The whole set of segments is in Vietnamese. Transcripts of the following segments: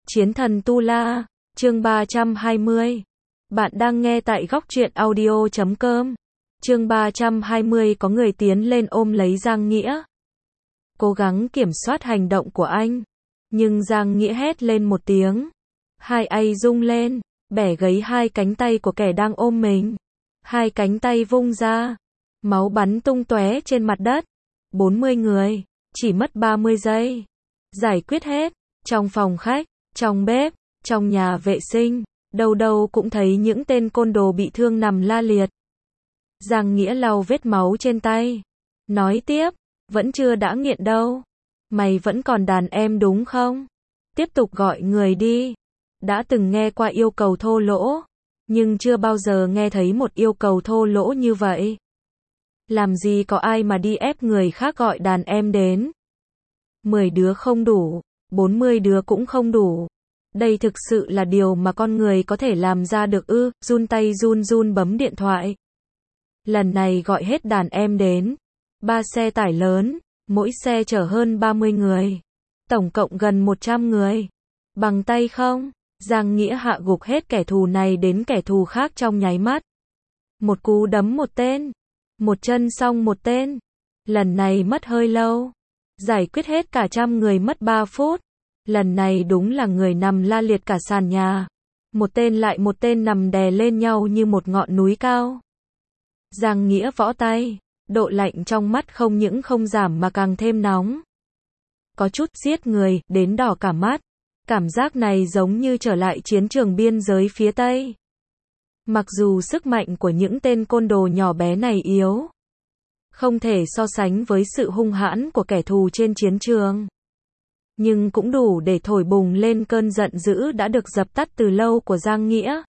Chiến thần Tu La, chương 320. Bạn đang nghe tại góc truyện audio.com. Chương 320 có người tiến lên ôm lấy Giang Nghĩa. Cố gắng kiểm soát hành động của anh. Nhưng Giang Nghĩa hét lên một tiếng. Hai tay rung lên, bẻ gãy hai cánh tay của kẻ đang ôm mình. Hai cánh tay vung ra. Máu bắn tung tóe trên mặt đất. 40 người, chỉ mất 30 giây. Giải quyết hết, trong phòng khách, trong bếp, trong nhà vệ sinh, đâu đâu cũng thấy những tên côn đồ bị thương nằm la liệt. Giang Nghĩa lau vết máu trên tay. Nói tiếp, vẫn chưa đã nghiện đâu. Mày vẫn còn đàn em đúng không? Tiếp tục gọi người đi. Đã từng nghe qua yêu cầu thô lỗ, nhưng chưa bao giờ nghe thấy một yêu cầu thô lỗ như vậy. Làm gì có ai mà đi ép người khác gọi đàn em đến. 10 đứa không đủ, 40 đứa cũng không đủ. Đây thực sự là điều mà con người có thể làm ra được ư? Run tay run run bấm điện thoại. Lần này gọi hết đàn em đến. 3 xe tải lớn, mỗi xe chở hơn 30 người. Tổng cộng gần 100 người. Bằng tay không? Giang Nghĩa hạ gục hết kẻ thù này đến kẻ thù khác trong nháy mắt. Một cú đấm một tên. Một chân xong một tên. Lần này mất hơi lâu. Giải quyết hết cả trăm người mất 3 phút. Lần này đúng là người nằm la liệt cả sàn nhà. Một tên lại một tên nằm đè lên nhau như một ngọn núi cao. Giang Nghĩa võ tay. Độ lạnh trong mắt không những không giảm mà càng thêm nóng. Có chút giết người, đến đỏ cả mắt. Cảm giác này giống như trở lại chiến trường biên giới phía Tây. Mặc dù sức mạnh của những tên côn đồ nhỏ bé này yếu, không thể so sánh với sự hung hãn của kẻ thù trên chiến trường, nhưng cũng đủ để thổi bùng lên cơn giận dữ đã được dập tắt từ lâu của Giang Nghĩa.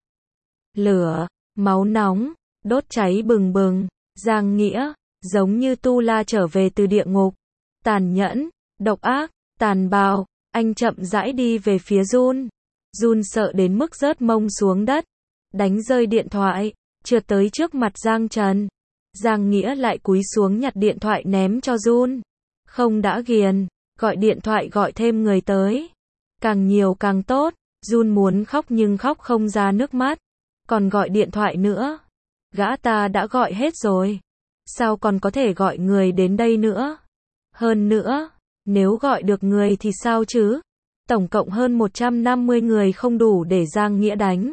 Lửa, máu nóng, đốt cháy bừng bừng. Giang Nghĩa, giống như Tu La trở về từ địa ngục. Tàn nhẫn, độc ác, tàn bạo. Anh chậm rãi đi về phía Jun. Jun sợ đến mức rớt mông xuống đất, đánh rơi điện thoại, trượt tới trước mặt Giang Trần. Giang Nghĩa lại cúi xuống nhặt điện thoại ném cho Jun. Không đã ghiền, gọi điện thoại gọi thêm người tới. Càng nhiều càng tốt. Jun muốn khóc nhưng khóc không ra nước mắt. Còn gọi điện thoại nữa. Gã ta đã gọi hết rồi. Sao còn có thể gọi người đến đây nữa? Hơn nữa, nếu gọi được người thì sao chứ? Tổng cộng hơn 150 người không đủ để Giang Nghĩa đánh.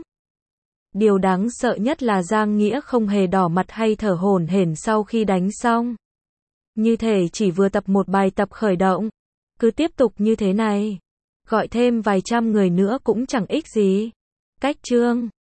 Điều đáng sợ nhất là Giang Nghĩa không hề đỏ mặt hay thở hổn hển sau khi đánh xong. Như thể chỉ vừa tập một bài tập khởi động. Cứ tiếp tục như thế này, gọi thêm vài trăm người nữa cũng chẳng ích gì. Cách chương